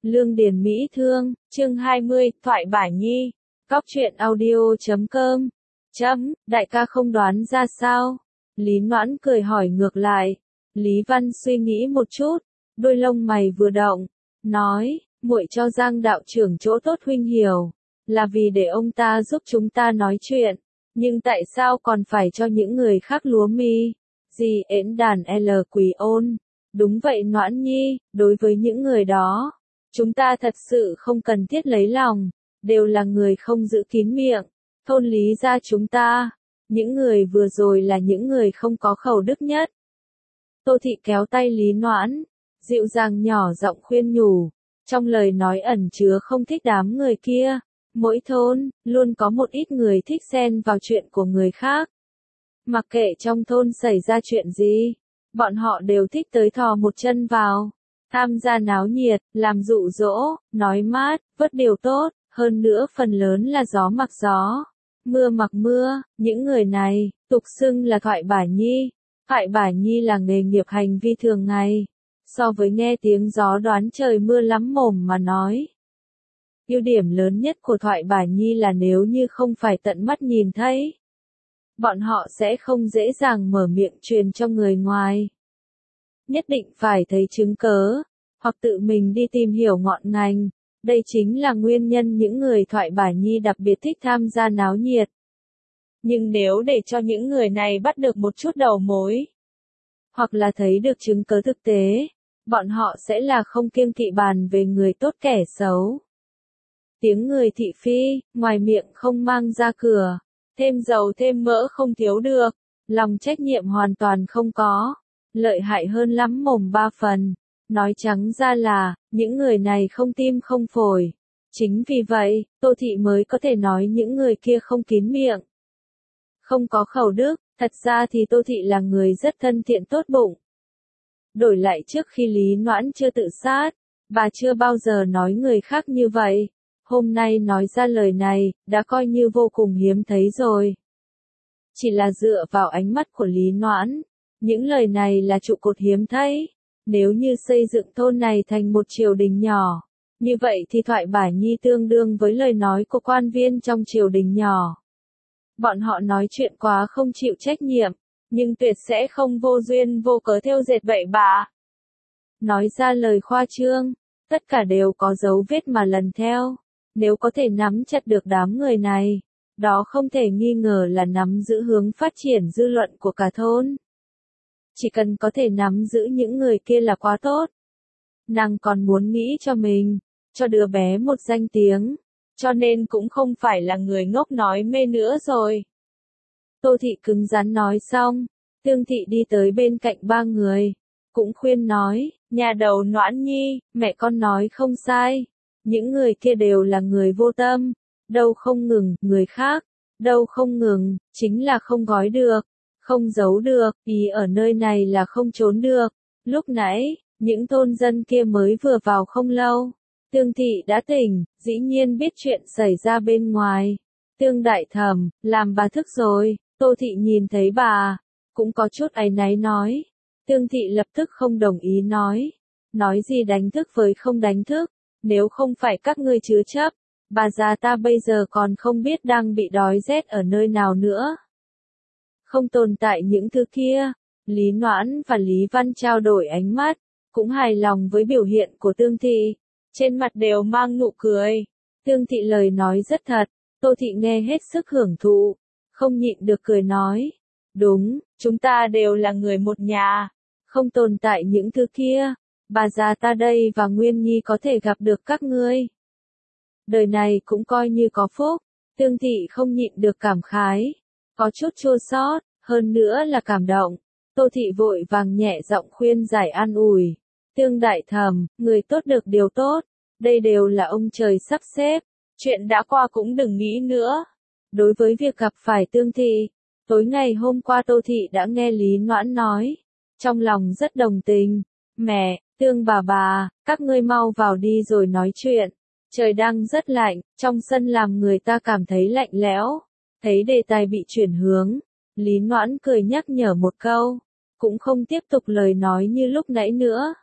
Lương Điền Mỹ Thương, chương 20, Thoại Bả Nhi. Cóc truyện audio.com. Đại ca không đoán ra sao? Lý Noãn cười hỏi ngược lại. Lý Văn suy nghĩ một chút, đôi lông mày vừa động, nói, muội cho Giang đạo trưởng chỗ tốt huynh hiểu, là vì để ông ta giúp chúng ta nói chuyện, nhưng tại sao còn phải cho những người khác lúa mi? Gì ễn đàn L Quỳ Ôn. Đúng vậy Noãn Nhi, đối với những người đó, chúng ta thật sự không cần thiết lấy lòng, đều là người không giữ kín miệng. Thôn Lý gia chúng ta, những người vừa rồi là những người không có khẩu đức nhất. Tô Thị kéo tay Lý Noãn, dịu dàng nhỏ giọng khuyên nhủ, trong lời nói ẩn chứa không thích đám người kia. Mỗi thôn, luôn có một ít người thích xen vào chuyện của người khác. Mặc kệ trong thôn xảy ra chuyện gì, bọn họ đều thích tới thò một chân vào, tham gia náo nhiệt, làm dụ dỗ, nói mát, vớt điều tốt, hơn nữa phần lớn là gió mặc gió, mưa mặc mưa. Những người này, tục xưng là thoại bả nhi. Thoại bả nhi là nghề nghiệp hành vi thường ngày, so với nghe tiếng gió đoán trời mưa lắm mồm mà nói. Ưu điểm lớn nhất của thoại bả nhi là nếu như không phải tận mắt nhìn thấy, bọn họ sẽ không dễ dàng mở miệng truyền cho người ngoài. Nhất định phải thấy chứng cớ, hoặc tự mình đi tìm hiểu ngọn ngành. Đây chính là nguyên nhân những người thoại bả nhi đặc biệt thích tham gia náo nhiệt. Nhưng nếu để cho những người này bắt được một chút đầu mối, hoặc là thấy được chứng cớ thực tế, bọn họ sẽ là không kiêng kỵ bàn về người tốt kẻ xấu. Tiếng người thị phi, ngoài miệng không mang ra cửa, thêm dầu thêm mỡ không thiếu được, lòng trách nhiệm hoàn toàn không có, lợi hại hơn lắm mồm ba phần. Nói trắng ra là, những người này không tim không phổi. Chính vì vậy, Tô Thị mới có thể nói những người kia không kín miệng, không có khẩu đức. Thật ra thì Tô Thị là người rất thân thiện tốt bụng. Đổi lại trước khi Lý Noãn chưa tự sát, bà chưa bao giờ nói người khác như vậy. Hôm nay nói ra lời này, đã coi như vô cùng hiếm thấy rồi. Chỉ là dựa vào ánh mắt của Lý Noãn, những lời này là trụ cột hiếm thấy. Nếu như xây dựng thôn này thành một triều đình nhỏ, như vậy thì thoại bả nhi tương đương với lời nói của quan viên trong triều đình nhỏ. Bọn họ nói chuyện quá không chịu trách nhiệm, nhưng tuyệt sẽ không vô duyên vô cớ thêu dệt bậy bạ. Nói ra lời khoa trương, tất cả đều có dấu vết mà lần theo. Nếu có thể nắm chặt được đám người này, đó không thể nghi ngờ là nắm giữ hướng phát triển dư luận của cả thôn. Chỉ cần có thể nắm giữ những người kia là quá tốt. Nàng còn muốn nghĩ cho mình, cho đứa bé một danh tiếng, cho nên cũng không phải là người ngốc nói mê nữa rồi. Tô Thị cứng rắn nói xong, Tương Thị đi tới bên cạnh ba người, cũng khuyên nói, nhà đầu Noãn Nhi, mẹ con nói không sai. Những người kia đều là người vô tâm, đâu không ngừng, người khác, đâu không ngừng, chính là không gói được, không giấu được, ý ở nơi này là không trốn được. Lúc nãy, những thôn dân kia mới vừa vào không lâu, Tương Thị đã tỉnh, dĩ nhiên biết chuyện xảy ra bên ngoài. Tương đại thẩm, làm bà thức rồi. Tô Thị nhìn thấy bà, cũng có chút áy náy nói. Tương Thị lập tức không đồng ý nói gì đánh thức với không đánh thức. Nếu không phải các ngươi chứa chấp, bà già ta bây giờ còn không biết đang bị đói rét ở nơi nào nữa. Không tồn tại những thứ kia. Lý Noãn và Lý Văn trao đổi ánh mắt, cũng hài lòng với biểu hiện của Tương Thị, trên mặt đều mang nụ cười. Tương Thị lời nói rất thật, Tô Thị nghe hết sức hưởng thụ, không nhịn được cười nói. Đúng, chúng ta đều là người một nhà, không tồn tại những thứ kia. Bà già ta đây và Nguyên Nhi có thể gặp được các ngươi, đời này cũng coi như có phúc. Tương Thị không nhịn được cảm khái, có chút chua xót, hơn nữa là cảm động. Tô Thị vội vàng nhẹ giọng khuyên giải an ủi. Tương đại thẩm, người tốt được điều tốt, đây đều là ông trời sắp xếp, chuyện đã qua cũng đừng nghĩ nữa. Đối với việc gặp phải Tương Thị, tối ngày hôm qua Tô Thị đã nghe Lý Noãn nói, trong lòng rất đồng tình. Mẹ, Tương bà, các ngươi mau vào đi rồi nói chuyện. Trời đang rất lạnh, trong sân làm người ta cảm thấy lạnh lẽo. Thấy đề tài bị chuyển hướng, Lý Noãn cười nhắc nhở một câu, cũng không tiếp tục lời nói như lúc nãy nữa.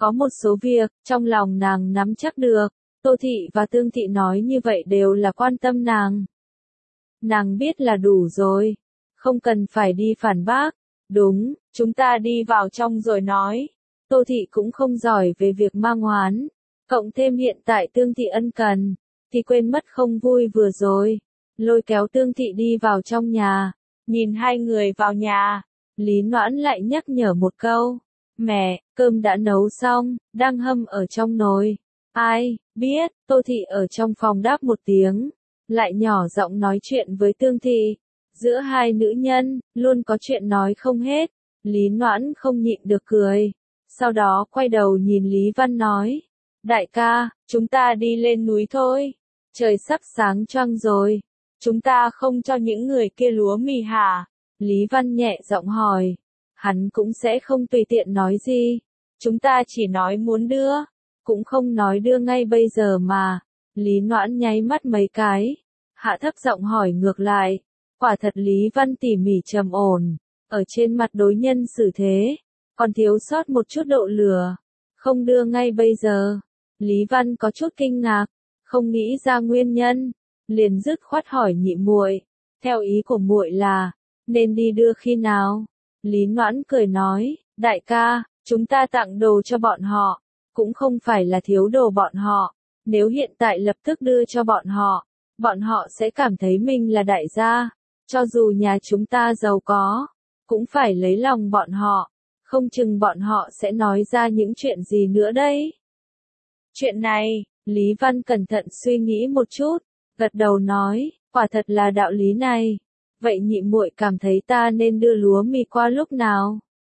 Có một số việc, trong lòng nàng nắm chắc được, Tô Thị và Tương Thị nói như vậy đều là quan tâm nàng. Nàng biết là đủ rồi, không cần phải đi phản bác. Đúng, chúng ta đi vào trong rồi nói. Tô Thị cũng không giỏi về việc mang oán, cộng thêm hiện tại Tương Thị ân cần, thì quên mất không vui vừa rồi. Lôi kéo Tương Thị đi vào trong nhà, nhìn hai người vào nhà, Lý Noãn lại nhắc nhở một câu. Mẹ, cơm đã nấu xong, đang hâm ở trong nồi. Ai, biết, Tô Thị ở trong phòng đáp một tiếng, lại nhỏ giọng nói chuyện với Tương Thị. Giữa hai nữ nhân, luôn có chuyện nói không hết. Lý Noãn không nhịn được cười. Sau đó quay đầu nhìn Lý Văn nói. Đại ca, chúng ta đi lên núi thôi. Trời sắp sáng choang rồi. Chúng ta không cho những người kia lúa mì hả? Lý Văn nhẹ giọng hỏi. Hắn cũng sẽ không tùy tiện nói gì. Chúng ta chỉ nói muốn đưa. Cũng không nói đưa ngay bây giờ mà. Lý Noãn nháy mắt mấy cái. Hạ thấp giọng hỏi ngược lại. Quả thật Lý Văn tỉ mỉ trầm ổn. Ở trên mặt đối nhân xử thế. Còn thiếu sót một chút độ lửa. Không đưa ngay bây giờ. Lý Văn có chút kinh ngạc. Không nghĩ ra nguyên nhân. Liền dứt khoát hỏi nhị muội. Theo ý của muội là. Nên đi đưa khi nào? Lý Noãn cười nói. Đại ca, chúng ta tặng đồ cho bọn họ. Cũng không phải là thiếu đồ bọn họ. Nếu hiện tại lập tức đưa cho bọn họ sẽ cảm thấy mình là đại gia. Cho dù nhà chúng ta giàu có, cũng phải lấy lòng bọn họ. Không chừng bọn họ sẽ nói ra những chuyện gì nữa đấy. Chuyện này, Lý Văn cẩn thận suy nghĩ một chút, gật đầu nói, quả thật là đạo lý này. Vậy nhị muội cảm thấy ta nên đưa lúa mì qua lúc nào?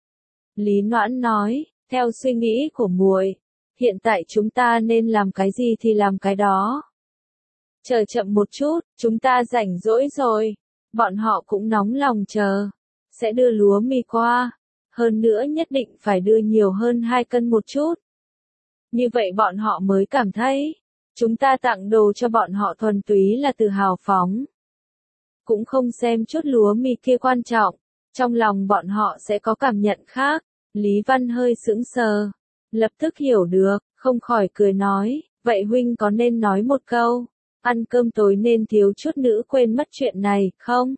Lý Noãn nói, theo suy nghĩ của muội, hiện tại chúng ta nên làm cái gì thì làm cái đó. Chờ chậm một chút, chúng ta rảnh rỗi rồi. Bọn họ cũng nóng lòng chờ. Sẽ đưa lúa mì qua. Hơn nữa nhất định phải đưa nhiều hơn 2 cân một chút. Như vậy bọn họ mới cảm thấy. Chúng ta tặng đồ cho bọn họ thuần túy là từ hào phóng. Cũng không xem chút lúa mì kia quan trọng. Trong lòng bọn họ sẽ có cảm nhận khác. Lý Văn hơi sững sờ. Lập tức hiểu được, không khỏi cười nói. Vậy huynh có nên nói một câu. Ăn cơm tối nên thiếu chút nữa quên mất chuyện này, không?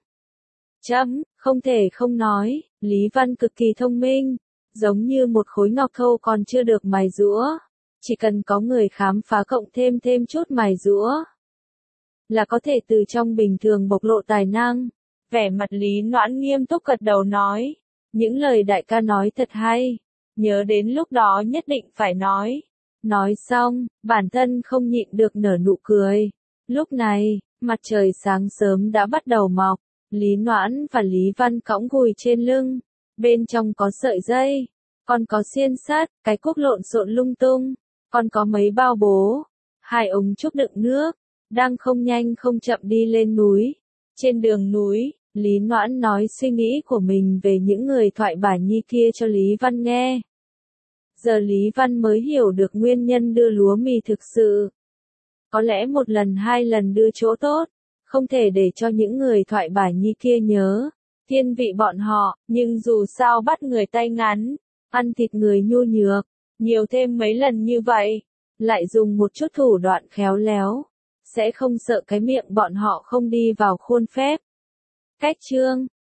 Không thể không nói, Lý Văn cực kỳ thông minh, giống như một khối ngọc thô còn chưa được mài giũa. Chỉ cần có người khám phá cộng thêm chút mài giũa, là có thể từ trong bình thường bộc lộ tài năng. Vẻ mặt Lý Noãn nghiêm túc gật đầu nói, những lời đại ca nói thật hay, nhớ đến lúc đó nhất định phải nói. Nói xong, bản thân không nhịn được nở nụ cười. Lúc này, mặt trời sáng sớm đã bắt đầu mọc, Lý Noãn và Lý Văn cõng gùi trên lưng, bên trong có sợi dây, còn có xiên sắt, cái cuốc lộn xộn lung tung, còn có mấy bao bố, 2 ống trúc đựng nước, đang không nhanh không chậm đi lên núi. Trên đường núi, Lý Noãn nói suy nghĩ của mình về những người thoại bà nhi kia cho Lý Văn nghe. Giờ Lý Văn mới hiểu được nguyên nhân đưa lúa mì thực sự. Có lẽ 1 lần 2 lần đưa chỗ tốt, không thể để cho những người thoại bà nhi kia nhớ, thiên vị bọn họ, nhưng dù sao bắt người tay ngắn, ăn thịt người nhu nhược, nhiều thêm mấy lần như vậy, lại dùng một chút thủ đoạn khéo léo, sẽ không sợ cái miệng bọn họ không đi vào khuôn phép. Cách chương